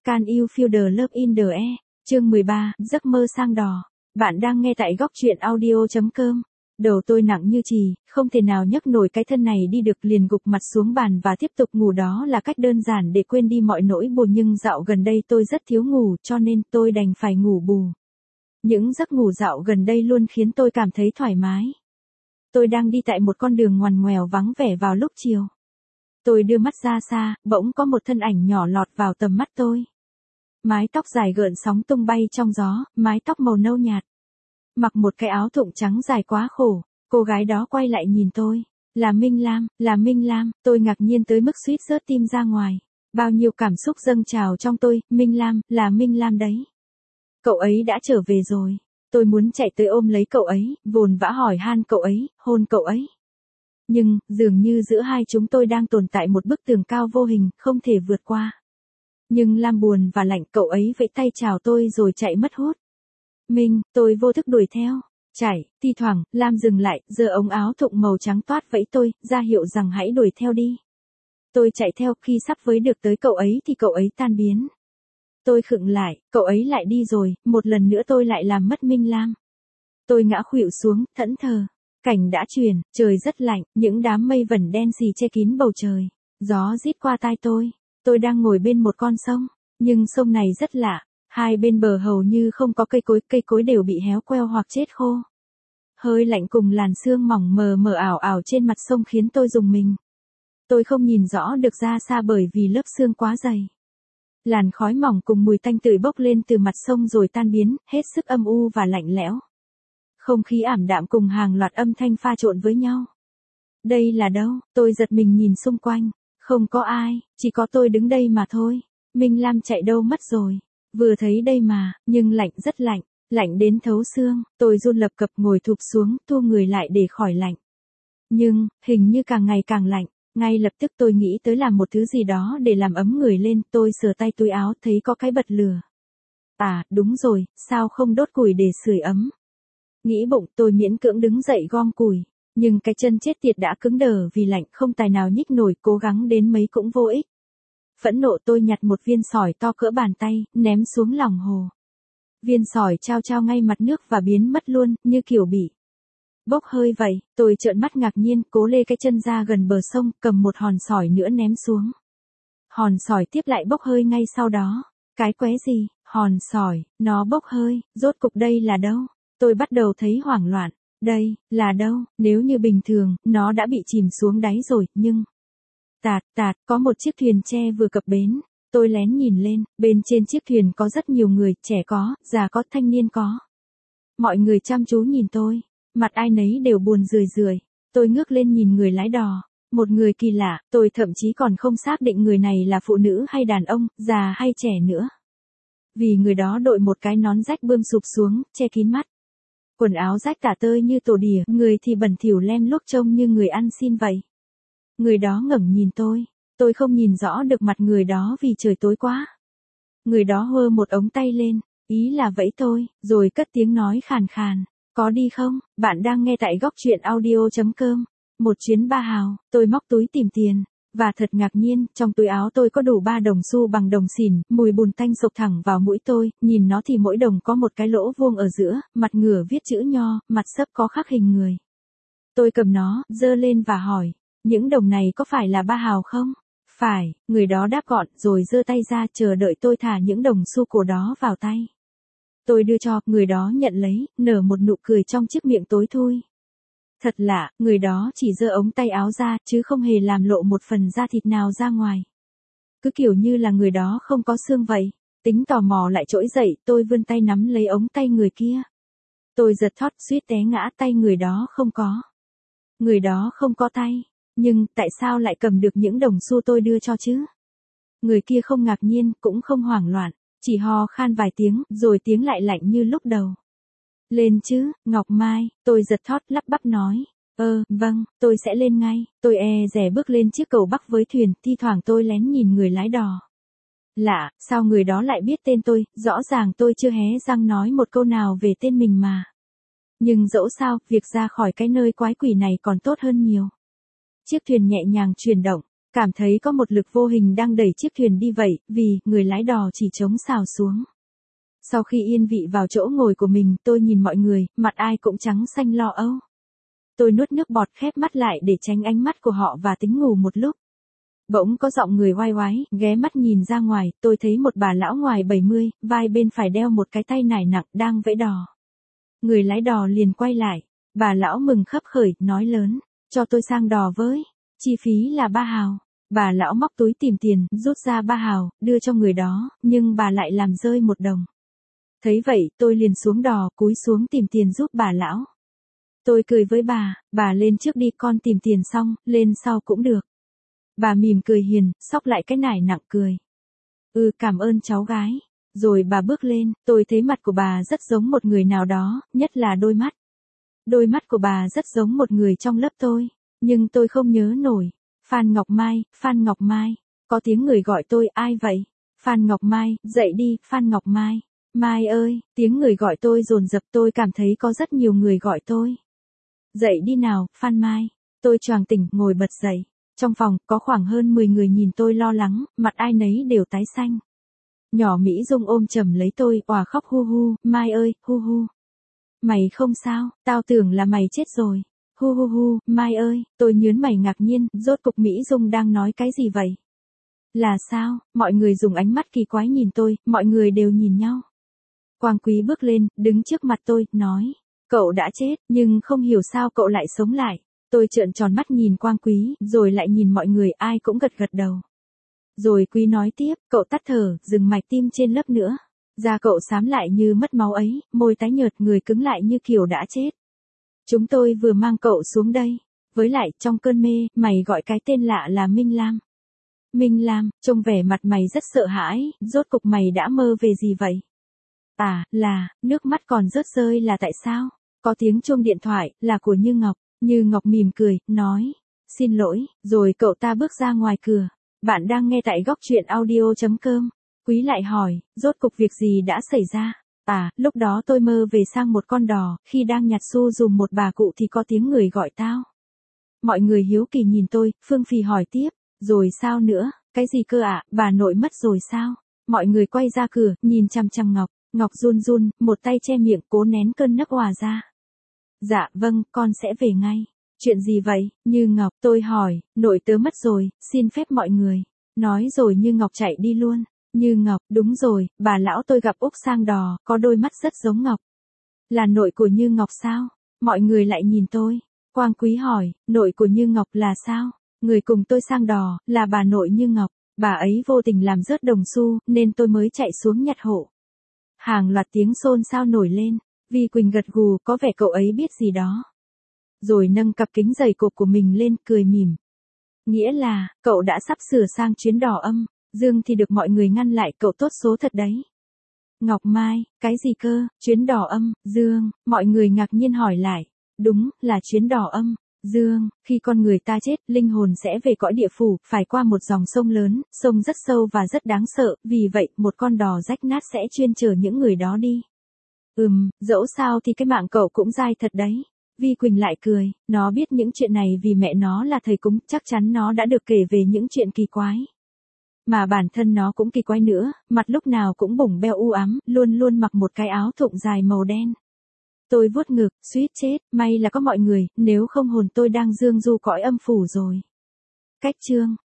Can you feel the love in the air? Chương 13, giấc mơ sang đò. Bạn đang nghe tại góc truyện audio.com. Đầu tôi nặng như chì, không thể nào nhấc nổi cái thân này đi được, liền gục mặt xuống bàn và tiếp tục ngủ. Đó là cách đơn giản để quên đi mọi nỗi buồn, nhưng dạo gần đây tôi rất thiếu ngủ, cho nên tôi đành phải ngủ bù. Những giấc ngủ dạo gần đây luôn khiến tôi cảm thấy thoải mái. Tôi đang đi tại một con đường ngoằn ngoèo vắng vẻ vào lúc chiều. Tôi đưa mắt ra xa, bỗng có một thân ảnh nhỏ lọt vào tầm mắt tôi. Mái tóc dài gợn sóng tung bay trong gió, mái tóc màu nâu nhạt. Mặc một cái áo thụng trắng dài quá khổ, cô gái đó quay lại nhìn tôi. Là Minh Lam, tôi ngạc nhiên tới mức suýt rớt tim ra ngoài. Bao nhiêu cảm xúc dâng trào trong tôi, Minh Lam, là Minh Lam đấy. Cậu ấy đã trở về rồi. Tôi muốn chạy tới ôm lấy cậu ấy, vồn vã hỏi han cậu ấy, hôn cậu ấy. Nhưng, dường như giữa hai chúng tôi đang tồn tại một bức tường cao vô hình, không thể vượt qua. Nhưng Lam buồn và lạnh, cậu ấy vẫy tay chào tôi rồi chạy mất hút. Tôi vô thức đuổi theo. Chạy, thi thoảng, Lam dừng lại, giơ ống áo thụng màu trắng toát vẫy tôi, ra hiệu rằng hãy đuổi theo đi. Tôi chạy theo, khi sắp với được tới cậu ấy thì cậu ấy tan biến. Tôi khựng lại, cậu ấy lại đi rồi, một lần nữa tôi lại làm mất Minh Lam. Tôi ngã khuỵu xuống, thẫn thờ. Cảnh đã chuyển, trời rất lạnh, những đám mây vẩn đen xì che kín bầu trời. Gió rít qua tai tôi. Tôi đang ngồi bên một con sông, nhưng sông này rất lạ. Hai bên bờ hầu như không có cây cối đều bị héo queo hoặc chết khô. Hơi lạnh cùng làn sương mỏng mờ mờ ảo ảo trên mặt sông khiến tôi rùng mình. Tôi không nhìn rõ được ra xa bởi vì lớp sương quá dày. Làn khói mỏng cùng mùi tanh tưởi bốc lên từ mặt sông rồi tan biến, hết sức âm u và lạnh lẽo. Không khí ảm đạm cùng hàng loạt âm thanh pha trộn với nhau. Đây là đâu? Tôi giật mình nhìn xung quanh. Không có ai, chỉ có tôi đứng đây mà thôi. Minh Lam chạy đâu mất rồi? Vừa thấy đây mà, nhưng lạnh rất lạnh, lạnh đến thấu xương. Tôi run lập cập ngồi thụp xuống, thu người lại để khỏi lạnh. Nhưng, hình như càng ngày càng lạnh. Ngay lập tức tôi nghĩ tới làm một thứ gì đó để làm ấm người lên. Tôi sờ tay túi áo thấy có cái bật lửa. À, đúng rồi, sao không đốt củi để sưởi ấm? Nghĩ bụng, tôi miễn cưỡng đứng dậy gom củi. Nhưng cái chân chết tiệt đã cứng đờ vì lạnh, không tài nào nhích nổi, cố gắng đến mấy cũng vô ích. Phẫn nộ tôi nhặt một viên sỏi to cỡ bàn tay, ném xuống lòng hồ. Viên sỏi trao trao ngay mặt nước và biến mất luôn, như kiểu bị bốc hơi vậy. Tôi trợn mắt ngạc nhiên, cố lê cái chân ra gần bờ sông, cầm một hòn sỏi nữa ném xuống. Hòn sỏi tiếp lại bốc hơi ngay sau đó. Cái quái gì? Hòn sỏi, nó bốc hơi, rốt cục đây là đâu? Tôi bắt đầu thấy hoảng loạn. Đây, là đâu? Nếu như bình thường, nó đã bị chìm xuống đáy rồi, nhưng... Tạt, có một chiếc thuyền tre vừa cập bến. Tôi lén nhìn lên, bên trên chiếc thuyền có rất nhiều người, trẻ có, già có, thanh niên có. Mọi người chăm chú nhìn tôi, mặt ai nấy đều buồn rười rượi. Tôi ngước lên nhìn người lái đò, một người kỳ lạ, tôi thậm chí còn không xác định người này là phụ nữ hay đàn ông, già hay trẻ nữa. Vì người đó đội một cái nón rách bươm sụp xuống, che kín mắt. Quần áo rách tả tơi như tổ đỉa, người thì bẩn thỉu lem luốc trông như người ăn xin vậy. Người đó ngẩng nhìn tôi không nhìn rõ được mặt người đó vì trời tối quá. Người đó hơ một ống tay lên, ý là vẫy tôi, rồi cất tiếng nói khàn khàn, có đi không? Bạn đang nghe tại góc truyện audio.com. Một chuyến 3 hào, tôi móc túi tìm tiền, và thật ngạc nhiên, trong túi áo tôi có đủ 3 đồng xu bằng đồng xỉn, mùi bùn tanh sộc thẳng vào mũi tôi, nhìn nó thì mỗi đồng có một cái lỗ vuông ở giữa, mặt ngửa viết chữ nho, mặt sấp có khắc hình người. Tôi cầm nó, giơ lên và hỏi, những đồng này có phải là 3 hào không? Phải, người đó đáp gọn, rồi giơ tay ra chờ đợi tôi thả những đồng xu cổ đó vào tay. Tôi đưa cho, người đó nhận lấy, nở một nụ cười trong chiếc miệng tối thui. Thật lạ, người đó chỉ giơ ống tay áo ra, chứ không hề làm lộ một phần da thịt nào ra ngoài. Cứ kiểu như là người đó không có xương vậy. Tính tò mò lại trỗi dậy, tôi vươn tay nắm lấy ống tay người kia. Tôi giật thót, suýt té ngã, tay người đó không có. Người đó không có tay. Nhưng, tại sao lại cầm được những đồng xu tôi đưa cho chứ? Người kia không ngạc nhiên, cũng không hoảng loạn, chỉ ho khan vài tiếng, rồi tiếng lại lạnh như lúc đầu. Lên chứ, Ngọc Mai, tôi giật thót lắp bắp nói. Vâng, tôi sẽ lên ngay. Tôi dè bước lên chiếc cầu bắc với thuyền, thi thoảng tôi lén nhìn người lái đò. Lạ, sao người đó lại biết tên tôi, rõ ràng tôi chưa hé răng nói một câu nào về tên mình mà. Nhưng dẫu sao, việc ra khỏi cái nơi quái quỷ này còn tốt hơn nhiều. Chiếc thuyền nhẹ nhàng chuyển động, Cảm thấy có một lực vô hình đang đẩy chiếc thuyền đi vậy, vì người lái đò chỉ trống xào xuống. Sau khi yên vị vào chỗ ngồi của mình, tôi nhìn mọi người, mặt ai cũng trắng xanh lo âu. Tôi nuốt nước bọt khép mắt lại để tránh ánh mắt của họ và tính ngủ một lúc. Bỗng có giọng người oai oái, ghé mắt nhìn ra ngoài, tôi thấy một bà lão ngoài 70, vai bên phải đeo một cái tay nải nặng đang vẫy đò. Người lái đò liền quay lại, bà lão mừng khấp khởi, nói lớn, cho tôi sang đò với, chi phí là 3 hào. Bà lão móc túi tìm tiền, rút ra 3 hào, đưa cho người đó, nhưng bà lại làm rơi 1 đồng. Thấy vậy, tôi liền xuống đò, cúi xuống tìm tiền giúp bà lão. Tôi cười với bà lên trước đi, con tìm tiền xong, lên sau cũng được. Bà mỉm cười hiền, xốc lại cái nải nặng cười. Cảm ơn cháu gái. Rồi bà bước lên, tôi thấy mặt của bà rất giống một người nào đó, nhất là đôi mắt. Đôi mắt của bà rất giống một người trong lớp tôi, nhưng tôi không nhớ nổi. Phan Ngọc Mai, Phan Ngọc Mai. Có tiếng người gọi tôi, ai vậy? Phan Ngọc Mai, dậy đi, Phan Ngọc Mai. Mai ơi, tiếng người gọi tôi dồn dập, tôi cảm thấy có rất nhiều người gọi tôi. Dậy đi nào, Phan Mai. Tôi choàng tỉnh, ngồi bật dậy. Trong phòng, có khoảng hơn 10 người nhìn tôi lo lắng, mặt ai nấy đều tái xanh. Nhỏ Mỹ Dung ôm chầm lấy tôi, òa khóc hu hu, Mai ơi, hu hu. Mày không sao, tao tưởng là mày chết rồi. Hu hu hu, Mai ơi, tôi nhớn mày ngạc nhiên, rốt cục Mỹ Dung đang nói cái gì vậy? Là sao? Mọi người dùng ánh mắt kỳ quái nhìn tôi, mọi người đều nhìn nhau. Quang Quý bước lên, đứng trước mặt tôi, nói, cậu đã chết, nhưng không hiểu sao cậu lại sống lại. Tôi trợn tròn mắt nhìn Quang Quý, rồi lại nhìn mọi người, ai cũng gật gật đầu. Rồi Quý nói tiếp, cậu tắt thở, dừng mạch tim trên lớp nữa. Da cậu xám lại như mất máu ấy, môi tái nhợt, người cứng lại như kiểu đã chết. Chúng tôi vừa mang cậu xuống đây. Với lại, trong cơn mê, mày gọi cái tên lạ là Minh Lam. Minh Lam, trông vẻ mặt mày rất sợ hãi, rốt cục mày đã mơ về gì vậy? Nước mắt còn rớt rơi là tại sao? Có tiếng chuông điện thoại, là của Như Ngọc. Như Ngọc mỉm cười, nói, xin lỗi, rồi cậu ta bước ra ngoài cửa. Bạn đang nghe tại góc truyện audio.com. Quý lại hỏi, rốt cục việc gì đã xảy ra? Lúc đó tôi mơ về sang một con đò, khi đang nhặt xu dùm một bà cụ thì có tiếng người gọi tao. Mọi người hiếu kỳ nhìn tôi, Phương Phì hỏi tiếp, rồi sao nữa, cái gì cơ ạ, bà nội mất rồi sao? Mọi người quay ra cửa, nhìn chằm chằm Ngọc, Ngọc run run, một tay che miệng cố nén cơn nấc òa ra. Dạ, vâng, con sẽ về ngay. Chuyện gì vậy, Như Ngọc, tôi hỏi, nội tớ mất rồi, xin phép mọi người. Nói rồi Như Ngọc chạy đi luôn. Như Ngọc, đúng rồi, bà lão tôi gặp Úc sang đò, có đôi mắt rất giống Ngọc. Là nội của Như Ngọc sao? Mọi người lại nhìn tôi. Quang Quý hỏi, nội của Như Ngọc là sao? Người cùng tôi sang đò, là bà nội Như Ngọc. Bà ấy vô tình làm rớt đồng xu, nên tôi mới chạy xuống nhặt hộ. Hàng loạt tiếng xôn xao nổi lên. Vi Quỳnh gật gù, có vẻ cậu ấy biết gì đó. Rồi nâng cặp kính dày cộp của mình lên, cười mỉm. Nghĩa là, cậu đã sắp sửa sang chuyến đò âm. Dương thì được mọi người ngăn lại, cậu tốt số thật đấy. Ngọc Mai, cái gì cơ, chuyến đò âm, Dương, mọi người ngạc nhiên hỏi lại. Đúng, là chuyến đò âm. Dương, khi con người ta chết, linh hồn sẽ về cõi địa phủ, phải qua một dòng sông lớn, sông rất sâu và rất đáng sợ, vì vậy, một con đò rách nát sẽ chuyên chở những người đó đi. Dẫu sao thì cái mạng cậu cũng dai thật đấy. Vi Quỳnh lại cười, nó biết những chuyện này vì mẹ nó là thầy cúng, chắc chắn nó đã được kể về những chuyện kỳ quái. Mà bản thân nó cũng kỳ quái nữa, mặt lúc nào cũng bủng beo u ám, luôn luôn mặc một cái áo thụng dài màu đen. Tôi vuốt ngực, suýt chết, may là có mọi người, nếu không hồn tôi đang dương du cõi âm phủ rồi. Cách chương